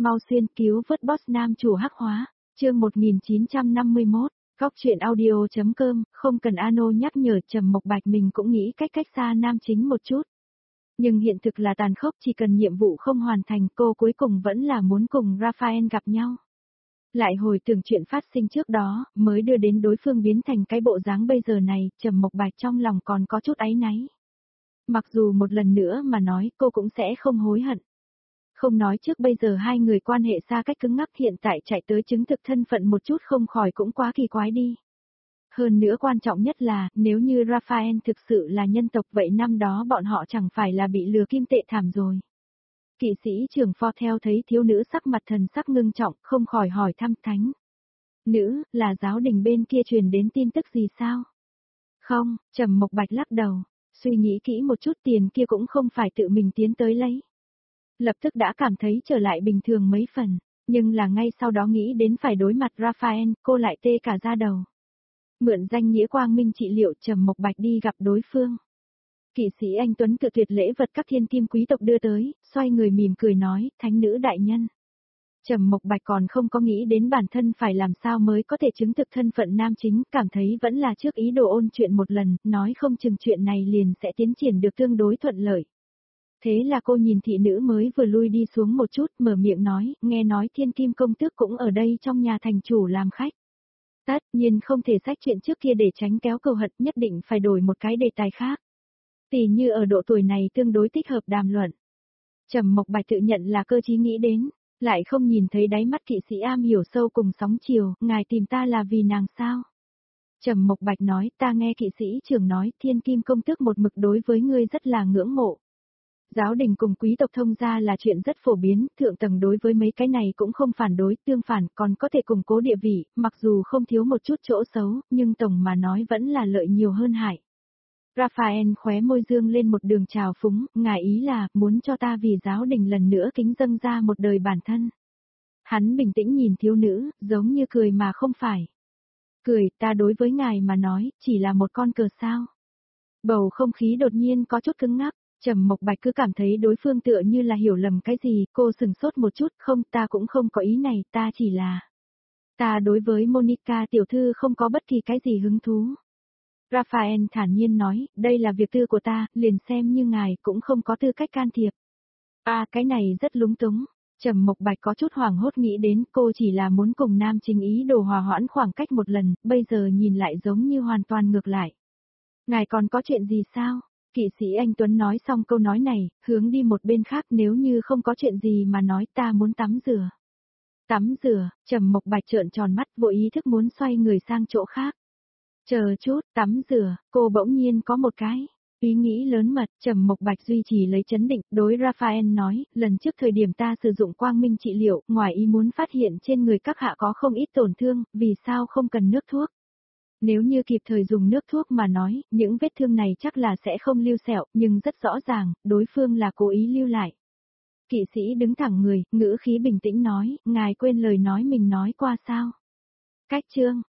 Mau xuyên cứu vớt boss nam chủ hắc hóa, chương 1951, góc truyện audio.com, không cần Ano nhắc nhở Trầm Mộc Bạch mình cũng nghĩ cách xa nam chính một chút. Nhưng hiện thực là tàn khốc, chỉ cần nhiệm vụ không hoàn thành cô cuối cùng vẫn là muốn cùng Raphael gặp nhau. Lại hồi tưởng chuyện phát sinh trước đó, mới đưa đến đối phương biến thành cái bộ dáng bây giờ này, Trầm Mộc Bạch trong lòng còn có chút áy náy. Mặc dù một lần nữa mà nói cô cũng sẽ không hối hận. Không nói trước bây giờ hai người quan hệ xa cách cứng ngắc, hiện tại chạy tới chứng thực thân phận một chút không khỏi cũng quá kỳ quái đi. Hơn nữa quan trọng nhất là, nếu như Raphael thực sự là nhân tộc vậy năm đó bọn họ chẳng phải là bị lừa kim tệ thảm rồi. Kỵ sĩ trưởng Pho theo thấy thiếu nữ sắc mặt thần sắc ngưng trọng, không khỏi hỏi thăm thánh. Nữ, là giáo đình bên kia truyền đến tin tức gì sao? Không, Trầm Mộc Bạch lắc đầu, suy nghĩ kỹ một chút, tiền kia cũng không phải tự mình tiến tới lấy. Lập tức đã cảm thấy trở lại bình thường mấy phần, nhưng là ngay sau đó nghĩ đến phải đối mặt Raphael, cô lại tê cả da đầu. Mượn danh nghĩa quang minh trị liệu, Trầm Mộc Bạch đi gặp đối phương. Kỵ sĩ anh Tuấn cự tuyệt lễ vật các thiên kim quý tộc đưa tới, xoay người mỉm cười nói, thánh nữ đại nhân. Trầm Mộc Bạch còn không có nghĩ đến bản thân phải làm sao mới có thể chứng thực thân phận nam chính, cảm thấy vẫn là trước ý đồ ôn chuyện một lần, nói không chừng chuyện này liền sẽ tiến triển được tương đối thuận lợi. Thế là cô nhìn thị nữ mới vừa lui đi xuống một chút, mở miệng nói, nghe nói thiên kim công tước cũng ở đây trong nhà thành chủ làm khách. Tất nhiên không thể xách chuyện trước kia để tránh kéo cầu hận, nhất định phải đổi một cái đề tài khác. Tỉ như ở độ tuổi này tương đối thích hợp đàm luận. Trầm Mộc Bạch tự nhận là cơ trí nghĩ đến, lại không nhìn thấy đáy mắt kỵ sĩ am hiểu sâu cùng sóng chiều, ngài tìm ta là vì nàng sao? Trầm Mộc Bạch nói, ta nghe kỵ sĩ trưởng nói, thiên kim công tước một mực đối với ngươi rất là ngưỡng mộ. Giáo đình cùng quý tộc thông gia là chuyện rất phổ biến, thượng tầng đối với mấy cái này cũng không phản đối, tương phản còn có thể củng cố địa vị, mặc dù không thiếu một chút chỗ xấu, nhưng tổng mà nói vẫn là lợi nhiều hơn hại. Raphael khóe môi dương lên một đường trào phúng, ngài ý là, muốn cho ta vì giáo đình lần nữa kính dâng ra một đời bản thân. Hắn bình tĩnh nhìn thiếu nữ, giống như cười mà không phải. Cười, ta đối với ngài mà nói, chỉ là một con cờ sao. Bầu không khí đột nhiên có chút cứng ngắc. Trầm Mộc Bạch cứ cảm thấy đối phương tựa như là hiểu lầm cái gì, cô sừng sốt một chút, không, ta cũng không có ý này, ta chỉ là... Ta đối với Monica tiểu thư không có bất kỳ cái gì hứng thú. Raphael thản nhiên nói, đây là việc tư của ta, liền xem như ngài cũng không có tư cách can thiệp. Cái này rất lúng túng. Trầm Mộc Bạch có chút hoảng hốt nghĩ đến cô chỉ là muốn cùng nam chính ý đồ hòa hoãn khoảng cách một lần, bây giờ nhìn lại giống như hoàn toàn ngược lại. Ngài còn có chuyện gì sao? Kỵ sĩ anh Tuấn nói xong câu nói này, hướng đi một bên khác, nếu như không có chuyện gì mà nói, ta muốn tắm rửa. Tắm rửa, Trầm Mộc Bạch trợn tròn mắt, vội ý thức muốn xoay người sang chỗ khác. Chờ chút, tắm rửa, cô bỗng nhiên có một cái ý nghĩ lớn mật. Trầm Mộc Bạch duy trì lấy chấn định, đối Raphael nói, lần trước thời điểm ta sử dụng quang minh trị liệu, ngoài ý muốn phát hiện trên người các hạ có không ít tổn thương, vì sao không cần nước thuốc? Nếu như kịp thời dùng nước thuốc mà nói, những vết thương này chắc là sẽ không lưu sẹo, nhưng rất rõ ràng, đối phương là cố ý lưu lại. Kỵ sĩ đứng thẳng người, ngữ khí bình tĩnh nói, ngài quên lời nói mình nói qua sao? Cách chương,